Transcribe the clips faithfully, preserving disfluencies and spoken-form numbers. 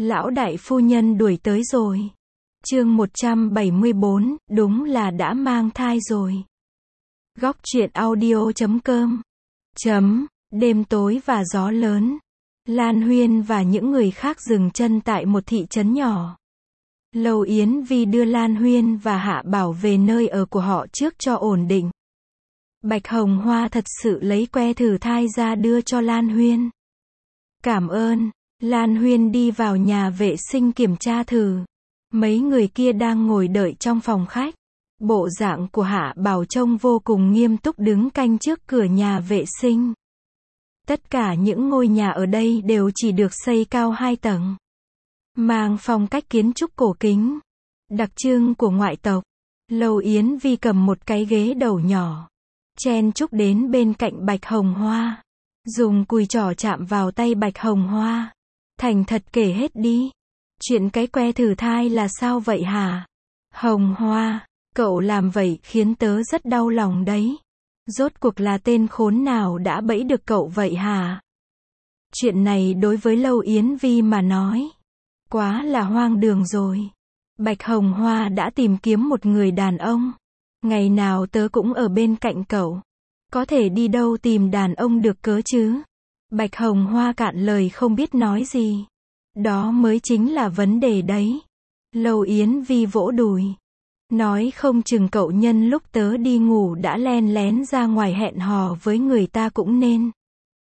Lão đại phu nhân đuổi tới rồi. Chương một trăm bảy mươi bốn, đúng là đã mang thai rồi. Góc truyện audio chấm com. Chấm, đêm tối và gió lớn. Lan Huyên và những người khác dừng chân tại một thị trấn nhỏ. Lâu Yến Vi đưa Lan Huyên và Hạ Bảo về nơi ở của họ trước cho ổn định. Bạch Hồng Hoa thật sự lấy que thử thai ra đưa cho Lan Huyên. Cảm ơn. Lan Huyên đi vào nhà vệ sinh kiểm tra thử. Mấy người kia đang ngồi đợi trong phòng khách. Bộ dạng của Hạ Bảo trông vô cùng nghiêm túc đứng canh trước cửa nhà vệ sinh. Tất cả những ngôi nhà ở đây đều chỉ được xây cao hai tầng. Mang phong cách kiến trúc cổ kính. Đặc trưng của ngoại tộc. Lâu Yến Vi cầm một cái ghế đầu nhỏ. Chen chúc đến bên cạnh Bạch Hồng Hoa. Dùng cùi trỏ chạm vào tay Bạch Hồng Hoa. Thành thật kể hết đi. Chuyện cái que thử thai là sao vậy hả? Hồng Hoa, cậu làm vậy khiến tớ rất đau lòng đấy. Rốt cuộc là tên khốn nào đã bẫy được cậu vậy hả? Chuyện này đối với Lâu Yến Vi mà nói, quá là hoang đường rồi. Bạch Hồng Hoa đã tìm kiếm một người đàn ông. Ngày nào tớ cũng ở bên cạnh cậu. Có thể đi đâu tìm đàn ông được cớ chứ? Bạch Hồng Hoa cạn lời không biết nói gì. Đó mới chính là vấn đề đấy. Lâu Yến Vi vỗ đùi. Nói không chừng cậu nhân lúc tớ đi ngủ đã len lén ra ngoài hẹn hò với người ta cũng nên.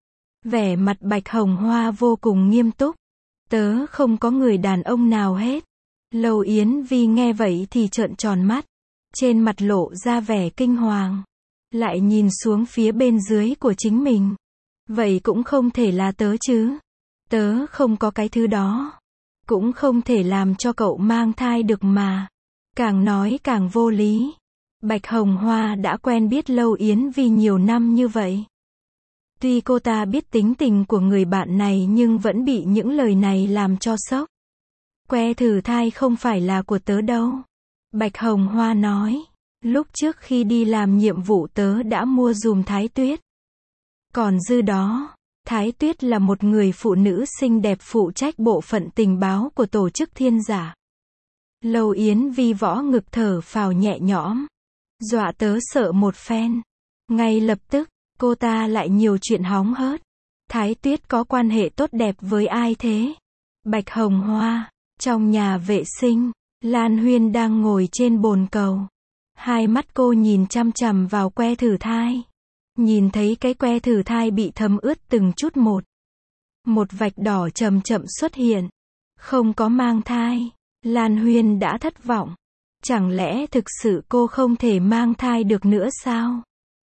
Vẻ mặt Bạch Hồng Hoa vô cùng nghiêm túc. Tớ không có người đàn ông nào hết. Lâu Yến Vi nghe vậy thì trợn tròn mắt. Trên mặt lộ ra vẻ kinh hoàng. Lại nhìn xuống phía bên dưới của chính mình. Vậy cũng không thể là tớ chứ. Tớ không có cái thứ đó. Cũng không thể làm cho cậu mang thai được mà. Càng nói càng vô lý. Bạch Hồng Hoa đã quen biết Lâu Yến Vi nhiều năm như vậy. Tuy cô ta biết tính tình của người bạn này nhưng vẫn bị những lời này làm cho sốc. Que thử thai không phải là của tớ đâu. Bạch Hồng Hoa nói. Lúc trước khi đi làm nhiệm vụ tớ đã mua dùm Thái Tuyết. Còn dư đó, Thái Tuyết là một người phụ nữ xinh đẹp phụ trách bộ phận tình báo của tổ chức Thiên Giả. Lâu Yến Vi võ ngực thở phào nhẹ nhõm. Dọa tớ sợ một phen. Ngay lập tức, cô ta lại nhiều chuyện hóng hớt. Thái Tuyết có quan hệ tốt đẹp với ai thế? Bạch Hồng Hoa, trong nhà vệ sinh, Lan Huyên đang ngồi trên bồn cầu. Hai mắt cô nhìn chăm chằm vào que thử thai. Nhìn thấy cái que thử thai bị thấm ướt từng chút một. Một vạch đỏ chậm chậm xuất hiện. Không có mang thai. Lan Huyên đã thất vọng. Chẳng lẽ thực sự cô không thể mang thai được nữa sao?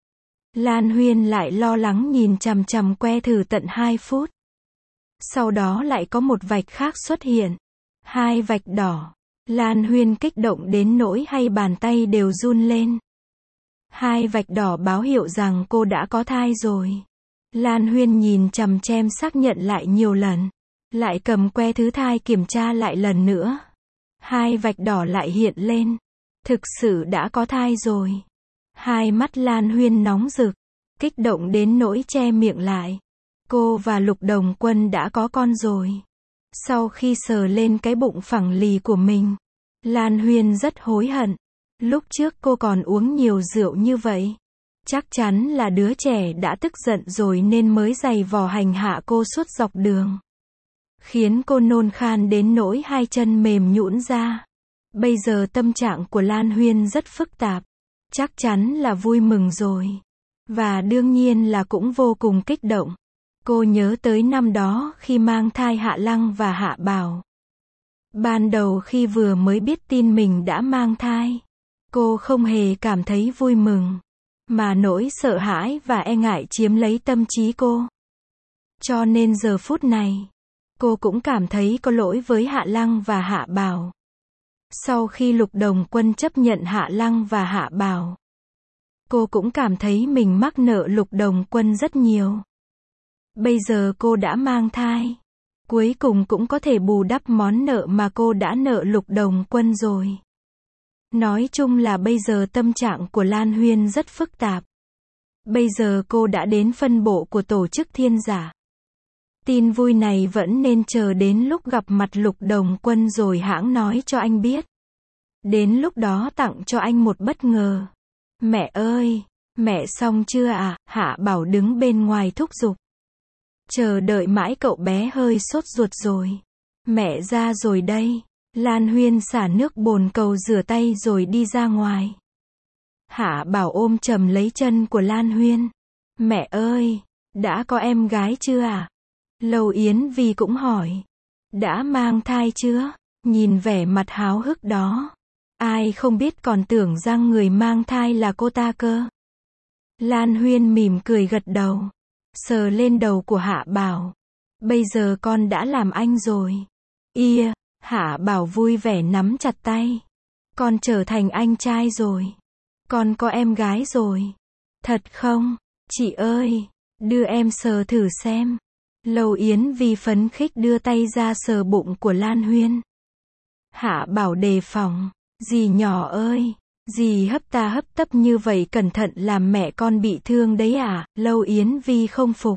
Lan Huyên lại lo lắng nhìn chằm chằm que thử tận hai phút. Sau đó lại có một vạch khác xuất hiện. Hai vạch đỏ. Lan Huyên kích động đến nỗi hai bàn tay đều run lên. Hai vạch đỏ báo hiệu rằng cô đã có thai rồi. Lan Huyên nhìn chằm chằm xác nhận lại nhiều lần. Lại cầm que thứ thai kiểm tra lại lần nữa. Hai vạch đỏ lại hiện lên. Thực sự đã có thai rồi. Hai mắt Lan Huyên nóng rực. Kích động đến nỗi che miệng lại. Cô và Lục Đồng Quân đã có con rồi. Sau khi sờ lên cái bụng phẳng lì của mình, Lan Huyên rất hối hận. Lúc trước cô còn uống nhiều rượu như vậy. Chắc chắn là đứa trẻ đã tức giận rồi nên mới giày vò hành hạ cô suốt dọc đường. Khiến cô nôn khan đến nỗi hai chân mềm nhũn ra. Bây giờ tâm trạng của Lan Huyên rất phức tạp. Chắc chắn là vui mừng rồi. Và đương nhiên là cũng vô cùng kích động. Cô nhớ tới năm đó khi mang thai Hạ Lăng và Hạ Bảo. Ban đầu khi vừa mới biết tin mình đã mang thai, cô không hề cảm thấy vui mừng, mà nỗi sợ hãi và e ngại chiếm lấy tâm trí cô. Cho nên giờ phút này, cô cũng cảm thấy có lỗi với Hạ Lăng và Hạ Bảo. Sau khi Lục Đồng Quân chấp nhận Hạ Lăng và Hạ Bảo, cô cũng cảm thấy mình mắc nợ Lục Đồng Quân rất nhiều. Bây giờ cô đã mang thai. Cuối cùng cũng có thể bù đắp món nợ mà cô đã nợ Lục Đồng Quân rồi. Nói chung là bây giờ tâm trạng của Lan Huyên rất phức tạp. Bây giờ cô đã đến phân bộ của tổ chức Thiên Giả. Tin vui này vẫn nên chờ đến lúc gặp mặt Lục Đồng Quân rồi hãng nói cho anh biết. Đến lúc đó tặng cho anh một bất ngờ. Mẹ ơi, mẹ xong chưa à? Hạ Bảo đứng bên ngoài thúc giục. Chờ đợi mãi cậu bé hơi sốt ruột rồi. Mẹ ra rồi đây. Lan Huyên xả nước bồn cầu rửa tay rồi đi ra ngoài. Hạ Bảo ôm chầm lấy chân của Lan Huyên. Mẹ ơi, đã có em gái chưa à? Lâu Yến Vi cũng hỏi. Đã mang thai chưa? Nhìn vẻ mặt háo hức đó. Ai không biết còn tưởng rằng người mang thai là cô ta cơ. Lan Huyên mỉm cười gật đầu. Sờ lên đầu của Hạ Bảo. Bây giờ con đã làm anh rồi. Ia, Hạ Bảo vui vẻ nắm chặt tay. Con trở thành anh trai rồi. Con có em gái rồi. Thật không? Chị ơi, đưa em sờ thử xem. Lâu Yến Vi phấn khích đưa tay ra sờ bụng của Lan Huyên. Hạ Bảo đề phòng. Dì nhỏ ơi, dì hấp ta hấp tấp như vậy cẩn thận làm mẹ con bị thương đấy à? Lâu Yến Vi không phục.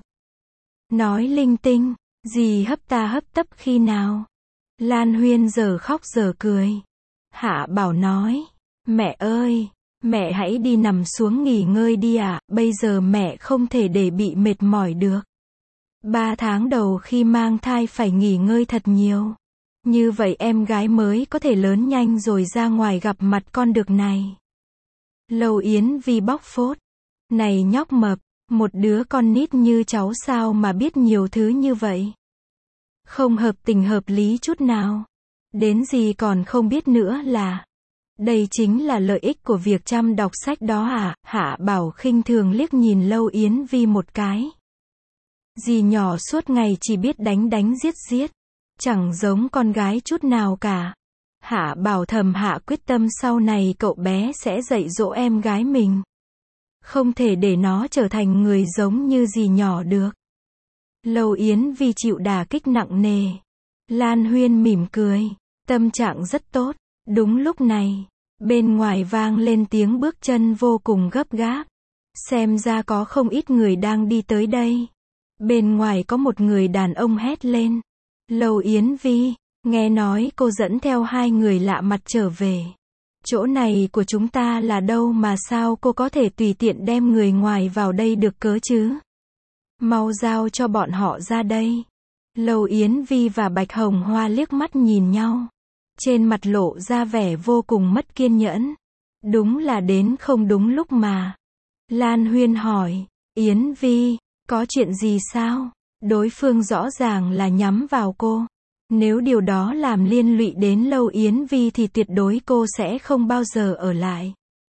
Nói linh tinh, dì hấp ta hấp tấp khi nào? Lan Huyên giờ khóc giờ cười. Hạ Bảo nói, mẹ ơi, mẹ hãy đi nằm xuống nghỉ ngơi đi ạ, bây giờ mẹ không thể để bị mệt mỏi được. Ba tháng đầu khi mang thai phải nghỉ ngơi thật nhiều. Như vậy em gái mới có thể lớn nhanh rồi ra ngoài gặp mặt con được này. Lâu Yến Vi bóc phốt. Này nhóc mập, một đứa con nít như cháu sao mà biết nhiều thứ như vậy. Không hợp tình hợp lý chút nào. Đến gì còn không biết nữa là. Đây chính là lợi ích của việc chăm đọc sách đó à? Hạ Bảo khinh thường liếc nhìn Lâu Yến Vi một cái. Dì nhỏ suốt ngày chỉ biết đánh đánh giết giết. Chẳng giống con gái chút nào cả. Hạ Bảo thầm hạ quyết tâm sau này cậu bé sẽ dạy dỗ em gái mình. Không thể để nó trở thành người giống như dì nhỏ được. Lâu Yến Vi chịu đả kích nặng nề. Lan Huyên mỉm cười. Tâm trạng rất tốt. Đúng lúc này, bên ngoài vang lên tiếng bước chân vô cùng gấp gáp. Xem ra có không ít người đang đi tới đây. Bên ngoài có một người đàn ông hét lên. Lâu Yến Vi, nghe nói cô dẫn theo hai người lạ mặt trở về. Chỗ này của chúng ta là đâu mà sao cô có thể tùy tiện đem người ngoài vào đây được cớ chứ? Mau giao cho bọn họ ra đây. Lâu Yến Vi và Bạch Hồng Hoa liếc mắt nhìn nhau. Trên mặt lộ ra vẻ vô cùng mất kiên nhẫn. Đúng là đến không đúng lúc mà. Lan Huyên hỏi, Yến Vi, có chuyện gì sao? Đối phương rõ ràng là nhắm vào cô. Nếu điều đó làm liên lụy đến Lâu Yến Vi thì tuyệt đối cô sẽ không bao giờ ở lại.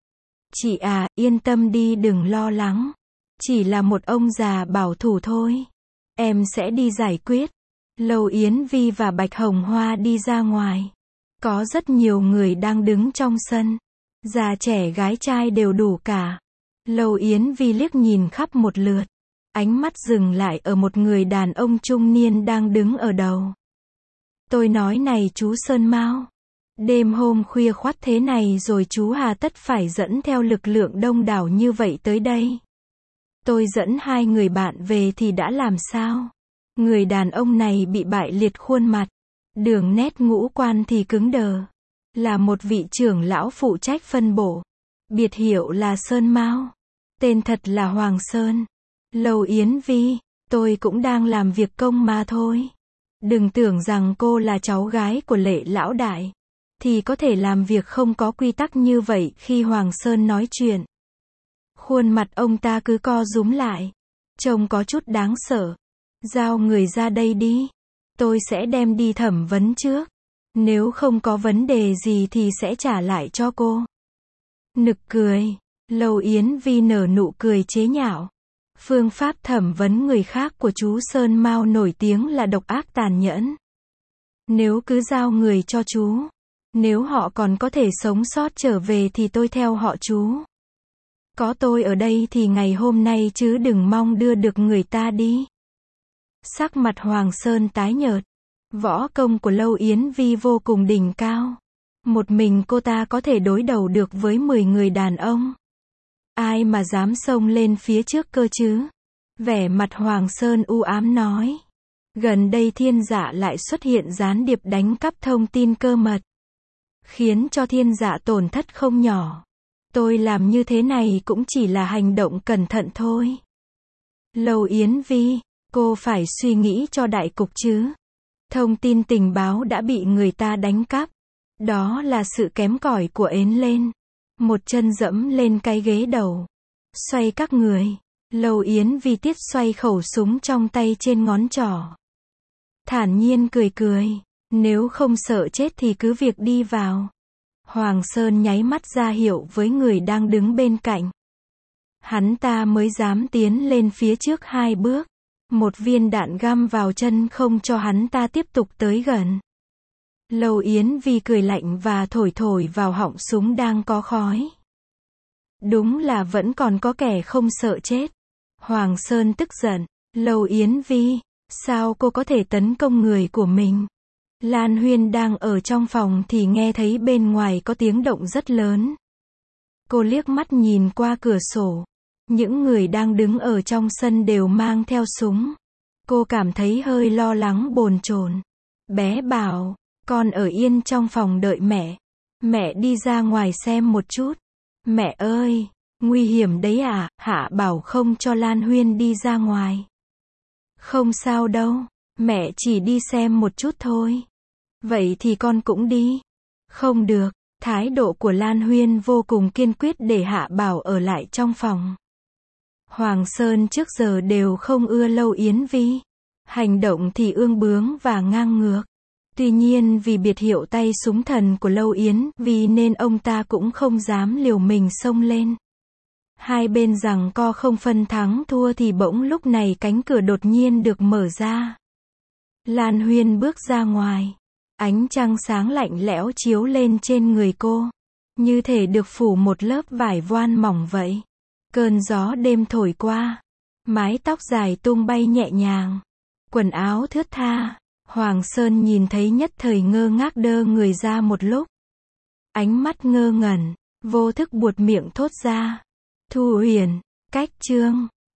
Chị à, yên tâm đi đừng lo lắng. Chỉ là một ông già bảo thủ thôi. Em sẽ đi giải quyết. Lâu Yến Vi và Bạch Hồng Hoa đi ra ngoài. Có rất nhiều người đang đứng trong sân. Già trẻ gái trai đều đủ cả. Lâu Yến Vi liếc nhìn khắp một lượt. Ánh mắt dừng lại ở một người đàn ông trung niên đang đứng ở đầu. Tôi nói này chú Sơn Mao. Đêm hôm khuya khoắt thế này rồi chú hà tất phải dẫn theo lực lượng đông đảo như vậy tới đây. Tôi dẫn hai người bạn về thì đã làm sao? Người đàn ông này bị bại liệt khuôn mặt. Đường nét ngũ quan thì cứng đờ. Là một vị trưởng lão phụ trách phân bổ. Biệt hiệu là Sơn Mao. Tên thật là Hoàng Sơn. Lâu Yến Vi, tôi cũng đang làm việc công mà thôi. Đừng tưởng rằng cô là cháu gái của Lệ lão đại. Thì có thể làm việc không có quy tắc như vậy khi Hoàng Sơn nói chuyện. Khuôn mặt ông ta cứ co rúm lại. Trông có chút đáng sợ. Giao người ra đây đi. Tôi sẽ đem đi thẩm vấn trước. Nếu không có vấn đề gì thì sẽ trả lại cho cô. Nực cười. Lâu Yến Vi nở nụ cười chế nhạo. Phương pháp thẩm vấn người khác của chú Sơn Mao nổi tiếng là độc ác tàn nhẫn. Nếu cứ giao người cho chú, nếu họ còn có thể sống sót trở về thì tôi theo họ chú. Có tôi ở đây thì ngày hôm nay chứ đừng mong đưa được người ta đi. Sắc mặt Hoàng Sơn tái nhợt. Võ công của Lâu Yến Vi vô cùng đỉnh cao. Một mình cô ta có thể đối đầu được với mười người đàn ông. Ai mà dám xông lên phía trước cơ chứ? Vẻ mặt Hoàng Sơn u ám nói. Gần đây Thiên Dạ lại xuất hiện gián điệp đánh cắp thông tin cơ mật, khiến cho Thiên Dạ tổn thất không nhỏ. Tôi làm như thế này cũng chỉ là hành động cẩn thận thôi. Lâu Yến Vi, cô phải suy nghĩ cho đại cục chứ. Thông tin tình báo đã bị người ta đánh cắp. Đó là sự kém cỏi của Ến Lên. Một chân dẫm lên cái ghế đầu. Xoay các người. Lâu Yến Vi tiết xoay khẩu súng trong tay trên ngón trỏ. Thản nhiên cười cười. Nếu không sợ chết thì cứ việc đi vào. Hoàng Sơn nháy mắt ra hiệu với người đang đứng bên cạnh. Hắn ta mới dám tiến lên phía trước hai bước. Một viên đạn găm vào chân không cho hắn ta tiếp tục tới gần. Lâu Yến Vi cười lạnh và thổi thổi vào họng súng đang có khói. Đúng là vẫn còn có kẻ không sợ chết. Hoàng Sơn tức giận. Lâu Yến Vi, sao cô có thể tấn công người của mình? Lan Huyên đang ở trong phòng thì nghe thấy bên ngoài có tiếng động rất lớn. Cô liếc mắt nhìn qua cửa sổ. Những người đang đứng ở trong sân đều mang theo súng. Cô cảm thấy hơi lo lắng bồn chồn. Bé bảo, con ở yên trong phòng đợi mẹ. Mẹ đi ra ngoài xem một chút. Mẹ ơi, nguy hiểm đấy à? Hạ bảo không cho Lan Huyên đi ra ngoài. Không sao đâu, mẹ chỉ đi xem một chút thôi. Vậy thì con cũng đi. Không được, thái độ của Lan Huyên vô cùng kiên quyết để Hạ Bảo ở lại trong phòng. Hoàng Sơn trước giờ đều không ưa Lâu Yến Vi. Hành động thì ương bướng và ngang ngược. Tuy nhiên vì biệt hiệu tay súng thần của Lâu Yến Vi nên ông ta cũng không dám liều mình xông lên. Hai bên giằng co không phân thắng thua thì bỗng lúc này cánh cửa đột nhiên được mở ra. Lan Huyên bước ra ngoài. Ánh trăng sáng lạnh lẽo chiếu lên trên người cô. Như thể được phủ một lớp vải voan mỏng vậy. Cơn gió đêm thổi qua. Mái tóc dài tung bay nhẹ nhàng. Quần áo thướt tha. Hoàng Sơn nhìn thấy nhất thời ngơ ngác đơ người ra một lúc. Ánh mắt ngơ ngẩn. Vô thức buột miệng thốt ra. Thu Huyền, cách chương.